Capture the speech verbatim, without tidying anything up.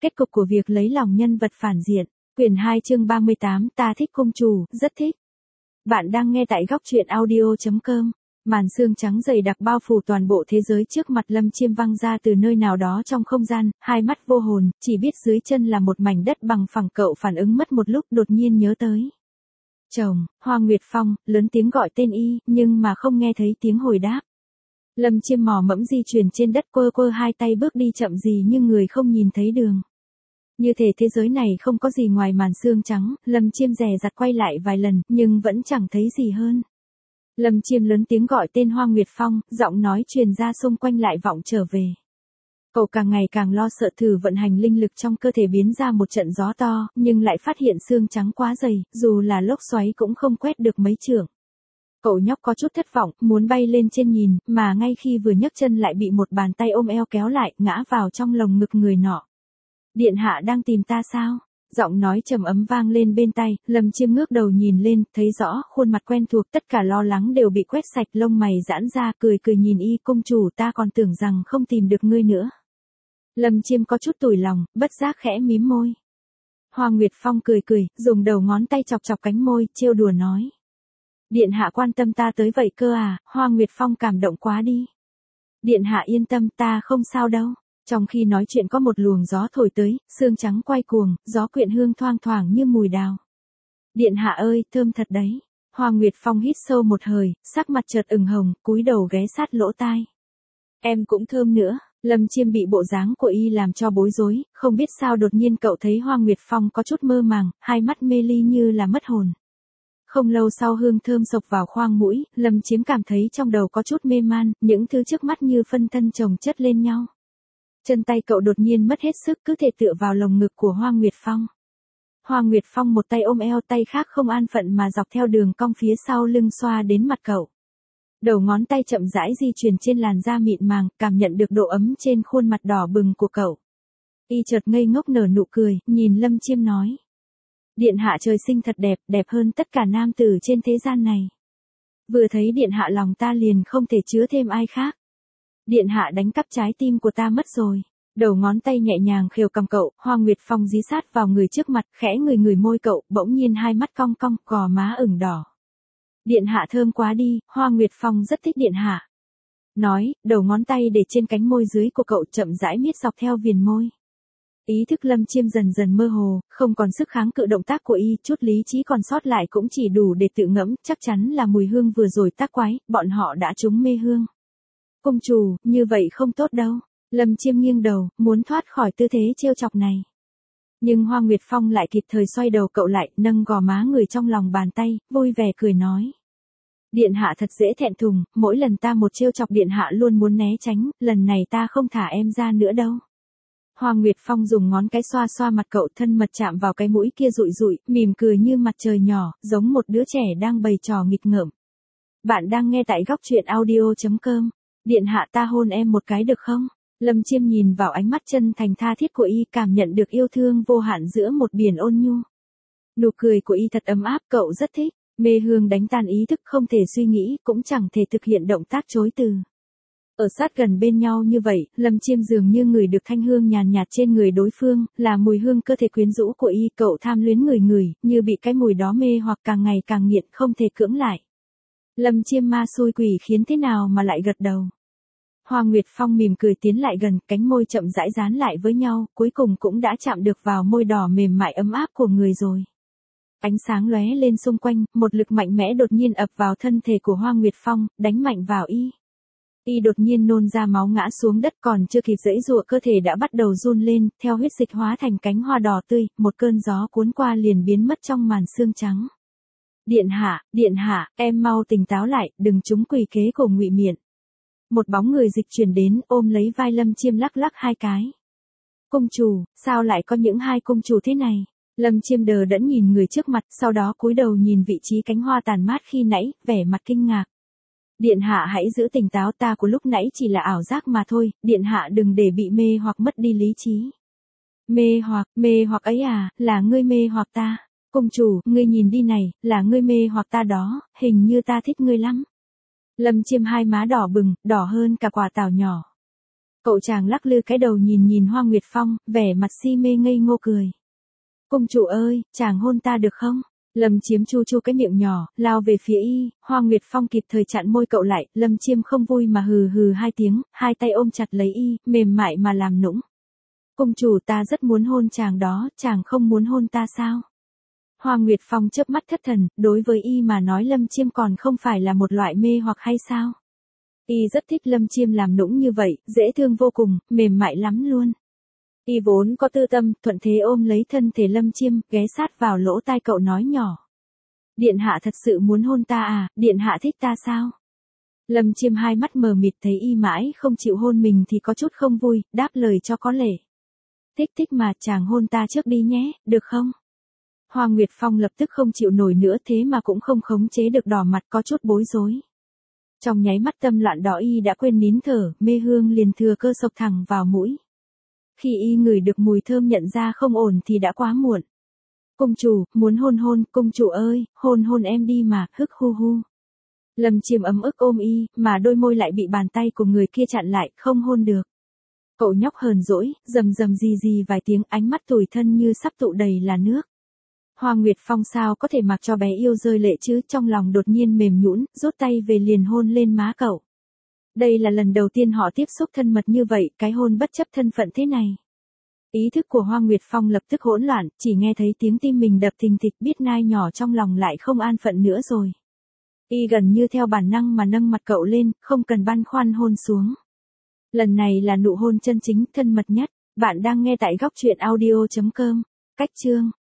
Kết cục của việc lấy lòng nhân vật phản diện. Quyển hai chương ba mươi tám, ta thích công chủ, rất thích. Bạn đang nghe tại góc truyện audio chấm com. Màn sương trắng dày đặc bao phủ toàn bộ thế giới trước mặt Lâm Chiêm văng ra từ nơi nào đó trong không gian, hai mắt vô hồn, chỉ biết dưới chân là một mảnh đất bằng phẳng. Cậu phản ứng mất một lúc, đột nhiên nhớ tới chồng, Hoa Nguyệt Phong, lớn tiếng gọi tên y, nhưng mà không nghe thấy tiếng hồi đáp. Lâm Chiêm mò mẫm di chuyển trên đất, quơ quơ hai tay bước đi chậm gì nhưng người không nhìn thấy đường. Như thể thế giới này không có gì ngoài màn sương trắng, Lâm Chiêm dè dặt quay lại vài lần, nhưng vẫn chẳng thấy gì hơn. Lâm Chiêm lớn tiếng gọi tên Hoa Nguyệt Phong, giọng nói truyền ra xung quanh lại vọng trở về. Cậu càng ngày càng lo sợ, thử vận hành linh lực trong cơ thể biến ra một trận gió to, nhưng lại phát hiện sương trắng quá dày, dù là lốc xoáy cũng không quét được mấy trượng. Cậu nhóc có chút thất vọng, muốn bay lên trên nhìn, mà ngay khi vừa nhấc chân lại bị một bàn tay ôm eo kéo lại, ngã vào trong lồng ngực người nọ. Điện hạ đang tìm ta sao? Giọng nói trầm ấm vang lên bên tai. Lâm Chiêm ngước đầu nhìn lên, thấy rõ khuôn mặt quen thuộc, tất cả lo lắng đều bị quét sạch, lông mày giãn ra, cười cười nhìn y. Công chủ, ta còn tưởng rằng không tìm được ngươi nữa. Lâm Chiêm có chút tủi lòng, bất giác khẽ mím môi. Hoa Nguyệt Phong cười cười, dùng đầu ngón tay chọc chọc cánh môi, trêu đùa nói. Điện hạ quan tâm ta tới vậy cơ à? Hoa Nguyệt Phong cảm động quá đi. Điện hạ yên tâm, ta không sao đâu. Trong khi nói chuyện có một luồng gió thổi tới, sương trắng quay cuồng, gió quyện hương thoang thoảng như mùi đào. Điện hạ ơi, thơm thật đấy. Hoa Nguyệt Phong hít sâu một hơi, sắc mặt chợt ửng hồng, cúi đầu ghé sát lỗ tai. Em cũng thơm nữa. Lâm Chiêm bị bộ dáng của y làm cho bối rối, không biết sao đột nhiên cậu thấy Hoa Nguyệt Phong có chút mơ màng, hai mắt mê ly như là mất hồn. Không lâu sau hương thơm sộc vào khoang mũi, Lâm Chiếm cảm thấy trong đầu có chút mê man, những thứ trước mắt như phân thân chồng chất lên nhau. Chân tay cậu đột nhiên mất hết sức, cứ thể tựa vào lồng ngực của Hoa Nguyệt Phong. Hoa Nguyệt Phong một tay ôm eo, tay khác không an phận mà dọc theo đường cong phía sau lưng xoa đến mặt cậu. Đầu ngón tay chậm rãi di chuyển trên làn da mịn màng, cảm nhận được độ ấm trên khuôn mặt đỏ bừng của cậu. Y chợt ngây ngốc nở nụ cười, nhìn Lâm Chiêm nói. Điện hạ trời sinh thật đẹp, đẹp hơn tất cả nam tử trên thế gian này. Vừa thấy điện hạ lòng ta liền không thể chứa thêm ai khác. Điện hạ đánh cắp trái tim của ta mất rồi. Đầu ngón tay nhẹ nhàng khều cầm cậu, Hoa Nguyệt Phong dí sát vào người trước mặt, khẽ ngửi ngửi môi cậu, bỗng nhiên hai mắt cong cong, gò má ửng đỏ. Điện hạ thơm quá đi, Hoa Nguyệt Phong rất thích điện hạ. Nói, đầu ngón tay để trên cánh môi dưới của cậu, chậm rãi miết dọc theo viền môi. Ý thức Lâm Chiêm dần dần mơ hồ, không còn sức kháng cự động tác của y, chút lý trí còn sót lại cũng chỉ đủ để tự ngẫm, chắc chắn là mùy hương vừa rồi tác quái, bọn họ đã trúng mê hương. Công chủ, như vậy không tốt đâu. Lâm Chiêm nghiêng đầu, muốn thoát khỏi tư thế trêu chọc này. Nhưng Hoa Nguyệt Phong lại kịp thời xoay đầu cậu lại, nâng gò má người trong lòng bàn tay, vui vẻ cười nói. Điện hạ thật dễ thẹn thùng, mỗi lần ta một trêu chọc điện hạ luôn muốn né tránh, lần này ta không thả em ra nữa đâu. Hoa Nguyệt Phong dùng ngón cái xoa xoa mặt cậu, thân mật chạm vào cái mũi kia rụi rụi, mỉm cười như mặt trời nhỏ, giống một đứa trẻ đang bày trò nghịch ngợm. Bạn đang nghe tại góc truyện audio chấm com. Điện hạ, ta hôn em một cái được không? Lâm Chiêm nhìn vào ánh mắt chân thành tha thiết của y, cảm nhận được yêu thương vô hạn giữa một biển ôn nhu. Nụ cười của y thật ấm áp, cậu rất thích. Mê hương đánh tan ý thức, không thể suy nghĩ, cũng chẳng thể thực hiện động tác chối từ. Ở sát gần bên nhau như vậy, Lâm Chiêm dường như ngửi được thanh hương nhàn nhạt trên người đối phương, là mùi hương cơ thể quyến rũ của y, cậu tham luyến ngửi ngửi, như bị cái mùi đó mê hoặc càng ngày càng nghiện, không thể cưỡng lại. Lâm Chiêm ma xui quỷ khiến thế nào mà lại gật đầu. Hoa Nguyệt Phong mỉm cười tiến lại gần, cánh môi chậm rãi dán lại với nhau, cuối cùng cũng đã chạm được vào môi đỏ mềm mại ấm áp của người rồi. Ánh sáng lóe lên xung quanh, một lực mạnh mẽ đột nhiên ập vào thân thể của Hoa Nguyệt Phong, đánh mạnh vào y. Y đột nhiên nôn ra máu ngã xuống đất, còn chưa kịp giãy giụa cơ thể đã bắt đầu run lên, theo huyết dịch hóa thành cánh hoa đỏ tươi, một cơn gió cuốn qua liền biến mất trong màn sương trắng. Điện hạ, điện hạ, em mau tỉnh táo lại, đừng trúng quỷ kế của Ngụy Miện. Một bóng người dịch chuyển đến, ôm lấy vai Lâm Chiêm lắc lắc hai cái. Công chủ, sao lại có những hai công chủ thế này? Lâm Chiêm đờ đẫn nhìn người trước mặt, sau đó cúi đầu nhìn vị trí cánh hoa tàn mát khi nãy, vẻ mặt kinh ngạc. Điện hạ hãy giữ tỉnh táo, ta của lúc nãy chỉ là ảo giác mà thôi, điện hạ đừng để bị mê hoặc mất đi lý trí. Mê hoặc, mê hoặc ấy à, là ngươi mê hoặc ta. Công chủ, ngươi nhìn đi này, là ngươi mê hoặc ta đó, hình như ta thích ngươi lắm. Lâm Chiêm hai má đỏ bừng, đỏ hơn cả quả táo nhỏ. Cậu chàng lắc lư cái đầu nhìn nhìn Hoa Nguyệt Phong, vẻ mặt si mê ngây ngô cười. Công chủ ơi, chàng hôn ta được không? Lâm Chiêm chu chu cái miệng nhỏ, lao về phía y, Hoa Nguyệt Phong kịp thời chặn môi cậu lại, Lâm Chiêm không vui mà hừ hừ hai tiếng, hai tay ôm chặt lấy y, mềm mại mà làm nũng. Công chủ ta rất muốn hôn chàng đó, chàng không muốn hôn ta sao? Hoa Nguyệt Phong chớp mắt thất thần, đối với y mà nói Lâm Chiêm còn không phải là một loại mê hoặc hay sao? Y rất thích Lâm Chiêm làm nũng như vậy, dễ thương vô cùng, mềm mại lắm luôn. Y vốn có tư tâm, thuận thế ôm lấy thân thể Lâm Chiêm, ghé sát vào lỗ tai cậu nói nhỏ. Điện hạ thật sự muốn hôn ta à, điện hạ thích ta sao? Lâm Chiêm hai mắt mờ mịt thấy y mãi không chịu hôn mình thì có chút không vui, đáp lời cho có lệ. Thích thích mà, chàng hôn ta trước đi nhé, được không? Hoa Nguyệt Phong lập tức không chịu nổi nữa thế mà cũng không khống chế được đỏ mặt có chút bối rối. Trong nháy mắt tâm loạn đỏ y đã quên nín thở, mê hương liền thừa cơ sộc thẳng vào mũi. Khi y ngửi được mùi thơm nhận ra không ổn thì đã quá muộn. Công chủ, muốn hôn hôn, công chủ ơi, hôn hôn em đi mà, hức hu hu. Lâm Chiêm ấm ức ôm y, mà đôi môi lại bị bàn tay của người kia chặn lại, không hôn được. Cậu nhóc hờn dỗi, rầm rầm gì gì vài tiếng, ánh mắt tủi thân như sắp tụ đầy là nước. Hoa Nguyệt Phong sao có thể mặc cho bé yêu rơi lệ chứ, trong lòng đột nhiên mềm nhũn, rút tay về liền hôn lên má cậu. Đây là lần đầu tiên họ tiếp xúc thân mật như vậy, cái hôn bất chấp thân phận thế này. Ý thức của Hoa Nguyệt Phong lập tức hỗn loạn, chỉ nghe thấy tiếng tim mình đập thình thịch, biết nai nhỏ trong lòng lại không an phận nữa rồi. Y gần như theo bản năng mà nâng mặt cậu lên, không cần băn khoăn hôn xuống. Lần này là nụ hôn chân chính, thân mật nhất. Bạn đang nghe tại góc truyện audio chấm com. Cách chương